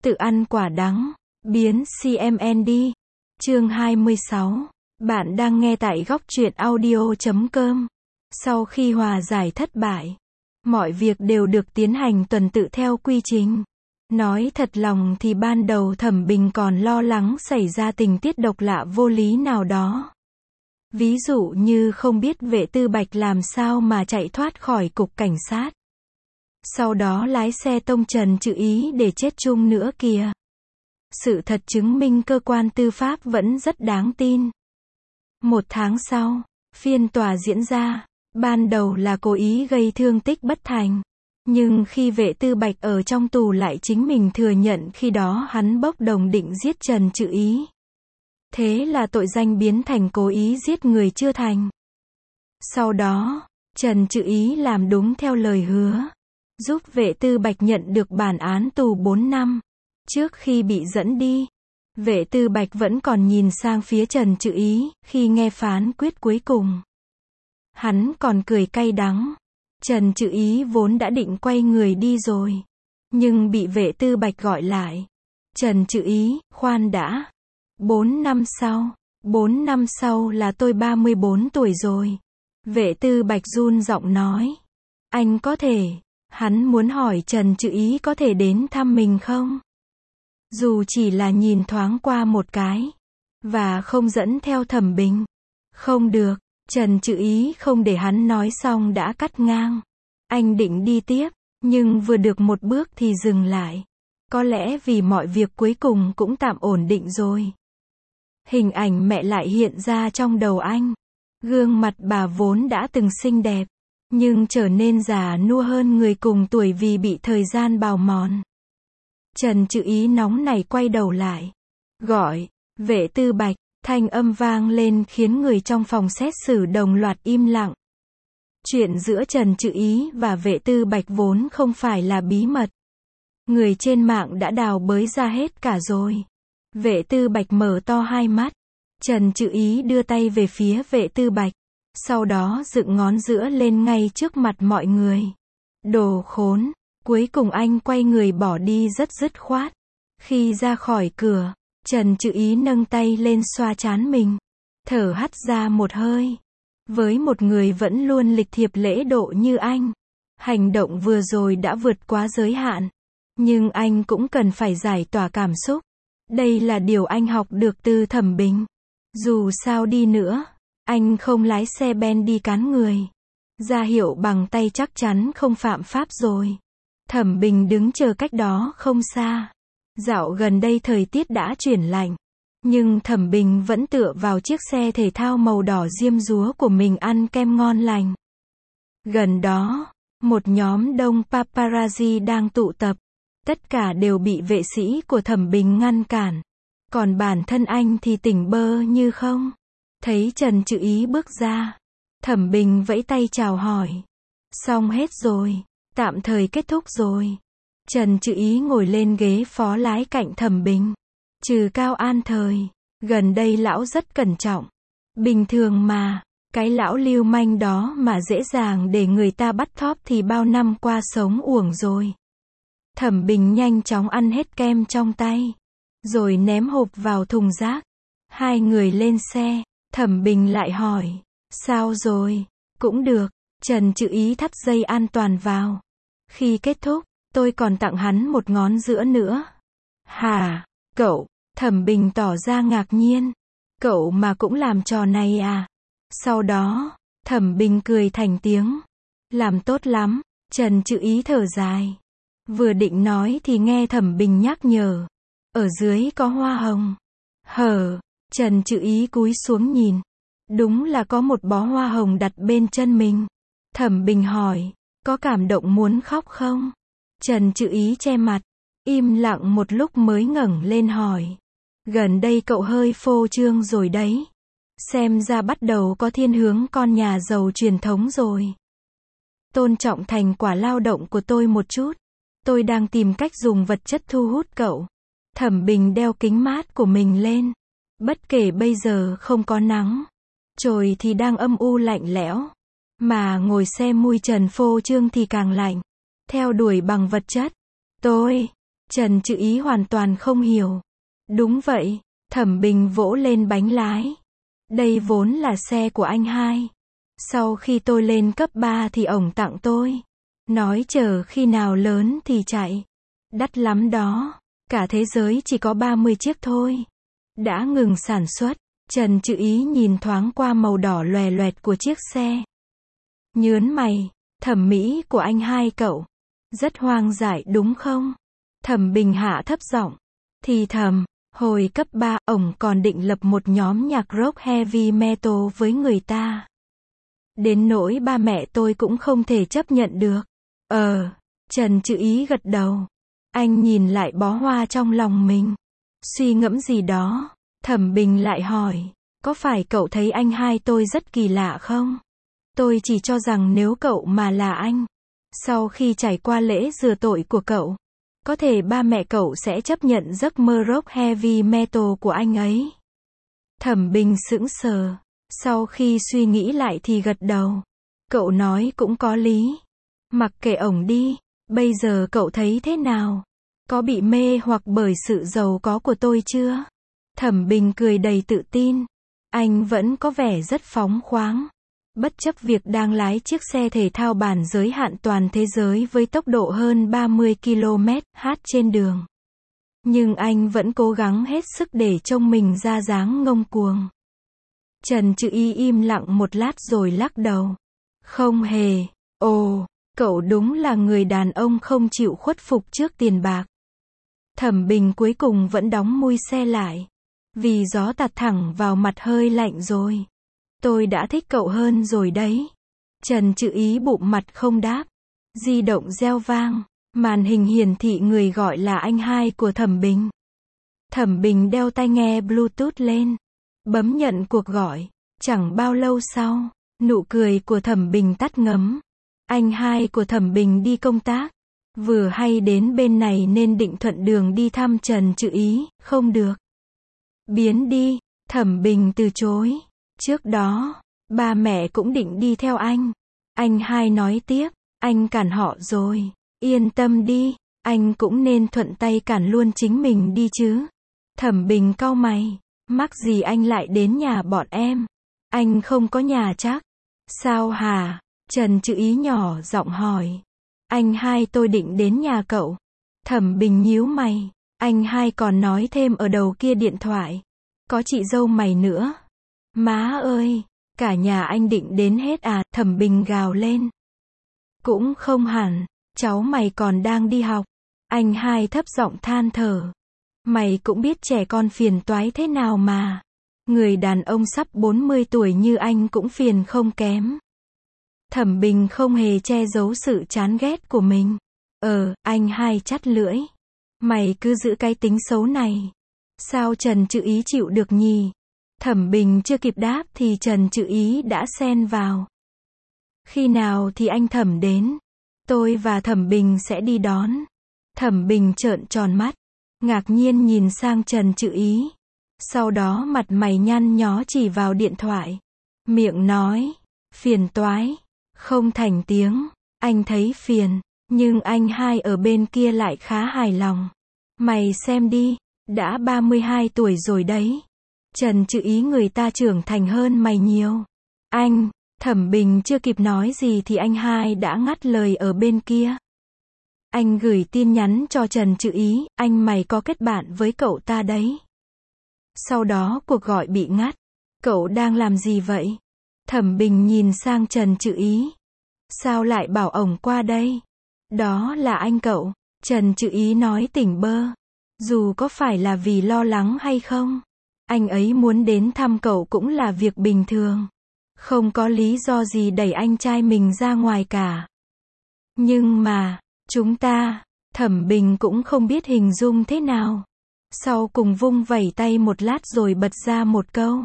Tự ăn quả đắng, biến CMN đi. Chương 26. Bạn đang nghe tại góc truyện audio.com. Sau khi hòa giải thất bại, mọi việc đều được tiến hành tuần tự theo quy trình. Nói thật lòng thì ban đầu Thẩm Bình còn lo lắng xảy ra tình tiết độc lạ vô lý nào đó. Ví dụ như không biết Vệ Tư Bạch làm sao mà chạy thoát khỏi cục cảnh sát. Sau đó lái xe tông Trần Trự Ý để chết chung nữa kìa. Sự thật chứng minh cơ quan tư pháp vẫn rất đáng tin. 1 tháng sau, phiên tòa diễn ra. Ban đầu là cố ý gây thương tích bất thành. Nhưng khi Vệ Tư Bạch ở trong tù lại chính mình thừa nhận khi đó hắn bốc đồng định giết Trần Trự Ý. Thế là tội danh biến thành cố ý giết người chưa thành. Sau đó, Trần Trự Ý làm đúng theo lời hứa, giúp Vệ Tư Bạch nhận được bản án tù 4 năm. Trước khi bị dẫn đi, Vệ Tư Bạch vẫn còn nhìn sang phía Trần Trự Ý khi nghe phán quyết cuối cùng. Hắn còn cười cay đắng. Trần Trự Ý vốn đã định quay người đi rồi, nhưng bị Vệ Tư Bạch gọi lại. Trần Trự Ý, khoan đã. 4 năm sau là tôi 34 tuổi rồi. Vệ Tư Bạch run giọng nói. Anh có thể. Hắn muốn hỏi Trần Trự Ý có thể đến thăm mình không? Dù chỉ là nhìn thoáng qua một cái. Và không dẫn theo Thẩm Bình. Không được. Trần Trự Ý không để hắn nói xong đã cắt ngang. Anh định đi tiếp, nhưng vừa được một bước thì dừng lại. Có lẽ vì mọi việc cuối cùng cũng tạm ổn định rồi. Hình ảnh mẹ lại hiện ra trong đầu anh. Gương mặt bà vốn đã từng xinh đẹp, nhưng trở nên già nua hơn người cùng tuổi vì bị thời gian bào mòn. Trần Trự Ý nóng nảy quay đầu lại. Gọi, Vệ Tư Bạch. Thanh âm vang lên khiến người trong phòng xét xử đồng loạt im lặng. Chuyện giữa Trần Trự Ý và Vệ Tư Bạch vốn không phải là bí mật. Người trên mạng đã đào bới ra hết cả rồi. Vệ Tư Bạch mở to hai mắt. Trần Trự Ý đưa tay về phía Vệ Tư Bạch. Sau đó dựng ngón giữa lên ngay trước mặt mọi người. Đồ khốn. Cuối cùng anh quay người bỏ đi rất dứt khoát. Khi ra khỏi cửa, Trần Trự Ý nâng tay lên xoa trán mình. Thở hắt ra một hơi. Với một người vẫn luôn lịch thiệp lễ độ như anh, hành động vừa rồi đã vượt quá giới hạn. Nhưng anh cũng cần phải giải tỏa cảm xúc. Đây là điều anh học được từ Thẩm Bình. Dù sao đi nữa, anh không lái xe ben đi cán người. Ra hiệu bằng tay chắc chắn không phạm pháp rồi. Thẩm Bình đứng chờ cách đó không xa. Dạo gần đây thời tiết đã chuyển lạnh, nhưng Thẩm Bình vẫn tựa vào chiếc xe thể thao màu đỏ diêm dúa của mình ăn kem ngon lành. Gần đó, một nhóm đông paparazzi đang tụ tập. Tất cả đều bị vệ sĩ của Thẩm Bình ngăn cản. Còn bản thân anh thì tỉnh bơ như không. Thấy Trần Trự Ý bước ra, Thẩm Bình vẫy tay chào hỏi. Xong hết rồi, tạm thời kết thúc rồi. Trần Trự Ý ngồi lên ghế phó lái cạnh Thẩm Bình. Trừ Cao An Thời, gần đây lão rất cẩn trọng. Bình thường mà, cái lão lưu manh đó mà dễ dàng để người ta bắt thóp thì bao năm qua sống uổng rồi. Thẩm Bình nhanh chóng ăn hết kem trong tay, rồi ném hộp vào thùng rác. Hai người lên xe, Thẩm Bình lại hỏi, sao rồi? Cũng được. Trần Trự Ý thắt dây an toàn vào. Khi kết thúc, tôi còn tặng hắn một ngón giữa nữa. Hả? Cậu? Thẩm Bình tỏ ra ngạc nhiên. Cậu mà cũng làm trò này à? Sau đó, Thẩm Bình cười thành tiếng. Làm tốt lắm. Trần Trự Ý thở dài. Vừa định nói thì nghe Thẩm Bình nhắc nhở. Ở dưới có hoa hồng. Hờ. Trần Trự Ý cúi xuống nhìn. Đúng là có một bó hoa hồng đặt bên chân mình. Thẩm Bình hỏi, có cảm động muốn khóc không? Trần Trự Ý che mặt, im lặng một lúc mới ngẩng lên hỏi. Gần đây cậu hơi phô trương rồi đấy. Xem ra bắt đầu có thiên hướng con nhà giàu truyền thống rồi. Tôn trọng thành quả lao động của tôi một chút. Tôi đang tìm cách dùng vật chất thu hút cậu. Thẩm Bình đeo kính mát của mình lên. Bất kể bây giờ không có nắng, trời thì đang âm u lạnh lẽo, mà ngồi xe mui trần phô trương thì càng lạnh. Theo đuổi bằng vật chất. Tôi Trần Trự Ý hoàn toàn không hiểu. Đúng vậy, Thẩm Bình vỗ lên bánh lái. Đây vốn là xe của anh hai. Sau khi tôi lên cấp 3 thì ổng tặng tôi. Nói chờ khi nào lớn thì chạy. Đắt lắm đó. Cả thế giới chỉ có 30 chiếc thôi. Đã ngừng sản xuất. Trần Trự Ý nhìn thoáng qua màu đỏ loè loẹt của chiếc xe. Nhớn mày, thẩm mỹ của anh hai cậu. Rất hoang dại đúng không? Thẩm Bình hạ thấp giọng. Thì thầm, hồi cấp 3, ổng còn định lập một nhóm nhạc rock heavy metal với người ta. Đến nỗi ba mẹ tôi cũng không thể chấp nhận được. Trần Trự Ý gật đầu. Anh nhìn lại bó hoa trong lòng mình. Suy ngẫm gì đó. Thẩm Bình lại hỏi, có phải cậu thấy anh hai tôi rất kỳ lạ không? Tôi chỉ cho rằng nếu cậu mà là anh, sau khi trải qua lễ rửa tội của cậu, có thể ba mẹ cậu sẽ chấp nhận giấc mơ rock heavy metal của anh ấy. Thẩm Bình sững sờ. Sau khi suy nghĩ lại thì gật đầu. Cậu nói cũng có lý. Mặc kệ ổng đi. Bây giờ cậu thấy thế nào? Có bị mê hoặc bởi sự giàu có của tôi chưa? Thẩm Bình cười đầy tự tin. Anh vẫn có vẻ rất phóng khoáng. Bất chấp việc đang lái chiếc xe thể thao bản giới hạn toàn thế giới với tốc độ hơn 30 km/h trên đường. Nhưng anh vẫn cố gắng hết sức để trông mình ra dáng ngông cuồng. Trần Trự Ý im lặng một lát rồi lắc đầu. Không hề. Ồ, cậu đúng là người đàn ông không chịu khuất phục trước tiền bạc. Thẩm Bình cuối cùng vẫn đóng mui xe lại. Vì gió tạt thẳng vào mặt hơi lạnh rồi. Tôi đã thích cậu hơn rồi đấy. Trần Trự Ý bụm mặt không đáp. Di động reo vang. Màn hình hiển thị người gọi là anh hai của Thẩm Bình. Thẩm Bình đeo tai nghe Bluetooth lên. Bấm nhận cuộc gọi. Chẳng bao lâu sau, nụ cười của Thẩm Bình tắt ngấm. Anh hai của Thẩm Bình đi công tác. Vừa hay đến bên này nên định thuận đường đi thăm Trần Trự Ý. Không được. Biến đi. Thẩm Bình từ chối. Trước đó, ba mẹ cũng định đi theo anh. Anh hai nói tiếp. Anh cản họ rồi. Yên tâm đi. Anh cũng nên thuận tay cản luôn chính mình đi chứ. Thẩm Bình cau mày. Mắc gì anh lại đến nhà bọn em? Anh không có nhà chắc. Sao hả? Trần Trự Ý nhỏ giọng hỏi. Anh hai tôi định đến nhà cậu. Thẩm Bình nhíu mày. Anh hai còn nói thêm ở đầu kia điện thoại. Có chị dâu mày nữa. Má ơi, cả nhà anh định đến hết à? Thẩm Bình gào lên. Cũng không hẳn, cháu mày còn đang đi học. Anh hai thấp giọng than thở. Mày cũng biết trẻ con phiền toái thế nào mà. Người đàn ông sắp 40 tuổi như anh cũng phiền không kém. Thẩm Bình không hề che giấu sự chán ghét của mình. Anh hai chắt lưỡi. Mày cứ giữ cái tính xấu này. Sao Trần Trự Ý chịu được nhỉ? Thẩm Bình chưa kịp đáp thì Trần Trự Ý đã xen vào. Khi nào thì anh Thẩm đến? Tôi và Thẩm Bình sẽ đi đón. Thẩm Bình trợn tròn mắt. Ngạc nhiên nhìn sang Trần Trự Ý. Sau đó mặt mày nhăn nhó chỉ vào điện thoại. Miệng nói. Phiền toái. Không thành tiếng. Anh thấy phiền. Nhưng anh hai ở bên kia lại khá hài lòng. Mày xem đi. Đã 32 tuổi rồi đấy. Trần Trự Ý người ta trưởng thành hơn mày nhiều. Anh. Thẩm Bình chưa kịp nói gì thì anh hai đã ngắt lời ở bên kia. Anh gửi tin nhắn cho Trần Trự Ý, anh mày có kết bạn với cậu ta đấy. Sau đó cuộc gọi bị ngắt. Cậu đang làm gì vậy? Thẩm Bình nhìn sang Trần Trự Ý. Sao lại bảo ổng qua đây? Đó là anh cậu. Trần Trự Ý nói tỉnh bơ. Dù có phải là vì lo lắng hay không, anh ấy muốn đến thăm cậu cũng là việc bình thường. Không có lý do gì đẩy anh trai mình ra ngoài cả. Nhưng mà, chúng ta, Thẩm Bình cũng không biết hình dung thế nào. Sau cùng vung vẩy tay một lát rồi bật ra một câu.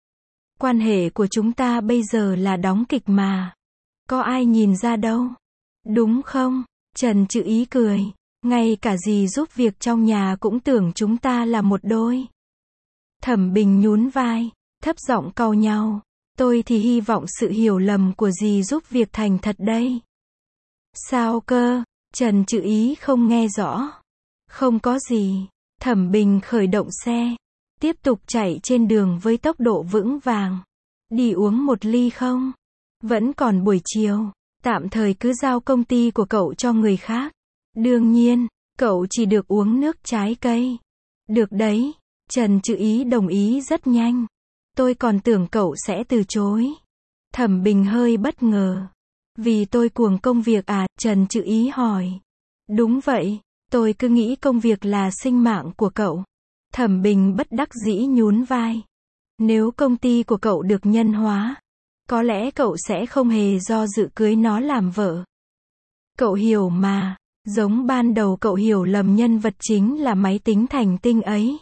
Quan hệ của chúng ta bây giờ là đóng kịch mà. Có ai nhìn ra đâu. Đúng không? Trần Trự Ý cười. Ngay cả dì giúp việc trong nhà cũng tưởng chúng ta là một đôi. Thẩm Bình nhún vai, thấp giọng cau nhau. Tôi thì hy vọng sự hiểu lầm của dì giúp việc thành thật đây. Sao cơ? Trần Trự Ý không nghe rõ. Không có gì. Thẩm Bình khởi động xe. Tiếp tục chạy trên đường với tốc độ vững vàng. Đi uống một ly không? Vẫn còn buổi chiều. Tạm thời cứ giao công ty của cậu cho người khác. Đương nhiên, cậu chỉ được uống nước trái cây. Được đấy. Trần Trự Ý đồng ý rất nhanh. Tôi còn tưởng cậu sẽ từ chối. Thẩm Bình hơi bất ngờ. Vì tôi cuồng công việc à? Trần Trự Ý hỏi. Đúng vậy, tôi cứ nghĩ công việc là sinh mạng của cậu. Thẩm Bình bất đắc dĩ nhún vai. Nếu công ty của cậu được nhân hóa, có lẽ cậu sẽ không hề do dự cưới nó làm vợ. Cậu hiểu mà, giống ban đầu cậu hiểu lầm nhân vật chính là máy tính thành tinh ấy.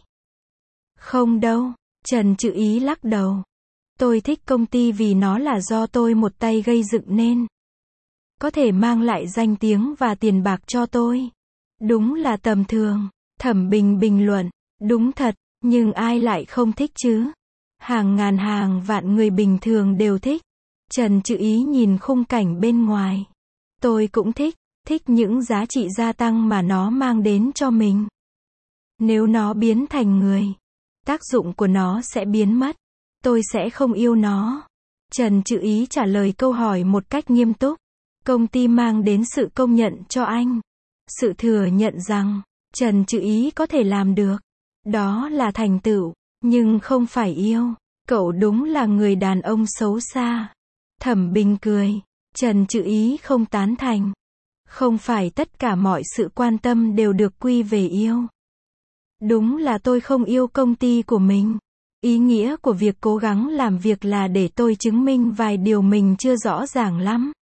Không đâu, Trần Trự Ý lắc đầu. Tôi thích công ty vì nó là do tôi một tay gây dựng nên. Có thể mang lại danh tiếng và tiền bạc cho tôi. Đúng là tầm thường. Thẩm Bình bình luận. Đúng thật, nhưng ai lại không thích chứ? Hàng ngàn hàng vạn người bình thường đều thích. Trần Trự Ý nhìn khung cảnh bên ngoài. Tôi cũng thích những giá trị gia tăng mà nó mang đến cho mình. Nếu nó biến thành người, tác dụng của nó sẽ biến mất. Tôi sẽ không yêu nó. Trần Trự Ý trả lời câu hỏi một cách nghiêm túc. Công ty mang đến sự công nhận cho anh. Sự thừa nhận rằng, Trần Trự Ý có thể làm được. Đó là thành tựu, nhưng không phải yêu. Cậu đúng là người đàn ông xấu xa. Thẩm Bình cười. Trần Trự Ý không tán thành. Không phải tất cả mọi sự quan tâm đều được quy về yêu. Đúng là tôi không yêu công ty của mình. Ý nghĩa của việc cố gắng làm việc là để tôi chứng minh vài điều mình chưa rõ ràng lắm.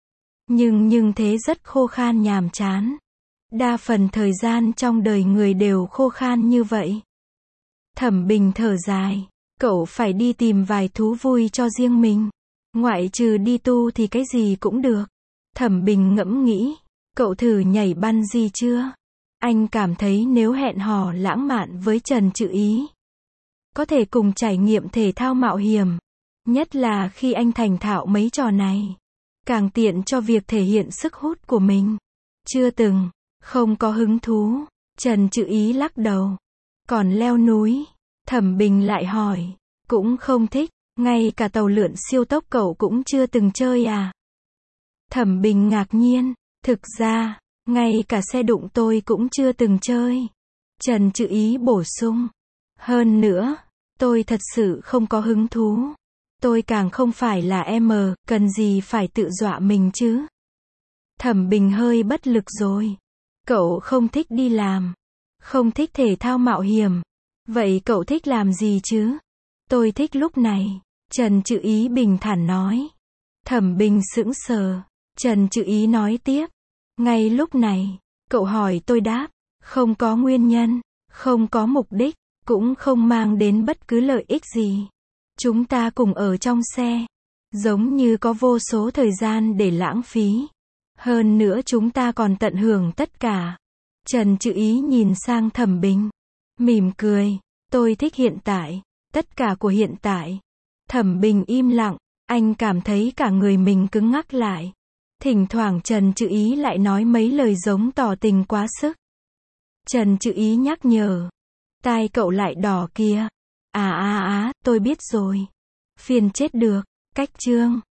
Nhưng thế rất khô khan nhàm chán. Đa phần thời gian trong đời người đều khô khan như vậy. Thẩm Bình thở dài. Cậu phải đi tìm vài thú vui cho riêng mình. Ngoại trừ đi tu thì cái gì cũng được. Thẩm Bình ngẫm nghĩ. Cậu thử nhảy bungee chưa? Anh cảm thấy nếu hẹn hò lãng mạn với Trần Trự Ý, có thể cùng trải nghiệm thể thao mạo hiểm. Nhất là khi anh thành thạo mấy trò này. Càng tiện cho việc thể hiện sức hút của mình. Chưa từng. Không có hứng thú. Trần Trự Ý lắc đầu. Còn leo núi? Thẩm Bình lại hỏi. Cũng không thích. Ngay cả tàu lượn siêu tốc cậu cũng chưa từng chơi à? Thẩm Bình ngạc nhiên. Thực ra, ngay cả xe đụng tôi cũng chưa từng chơi. Trần Trự Ý bổ sung. Hơn nữa, tôi thật sự không có hứng thú. Tôi càng không phải là em, cần gì phải tự dọa mình chứ? Thẩm Bình hơi bất lực rồi. Cậu không thích đi làm. Không thích thể thao mạo hiểm. Vậy cậu thích làm gì chứ? Tôi thích lúc này. Trần Trự Ý bình thản nói. Thẩm Bình sững sờ. Trần Trự Ý nói tiếp. Ngay lúc này, cậu hỏi tôi đáp. Không có nguyên nhân, không có mục đích, cũng không mang đến bất cứ lợi ích gì. Chúng ta cùng ở trong xe. Giống như có vô số thời gian để lãng phí. Hơn nữa chúng ta còn tận hưởng tất cả. Trần Trự Ý nhìn sang Thẩm Bình. Mỉm cười. Tôi thích hiện tại. Tất cả của hiện tại. Thẩm Bình im lặng. Anh cảm thấy cả người mình cứng ngắc lại. Thỉnh thoảng Trần Trự Ý lại nói mấy lời giống tỏ tình quá sức. Trần Trự Ý nhắc nhở. Tai cậu lại đỏ kìa. Tôi biết rồi. Phiền chết được. Cách chương.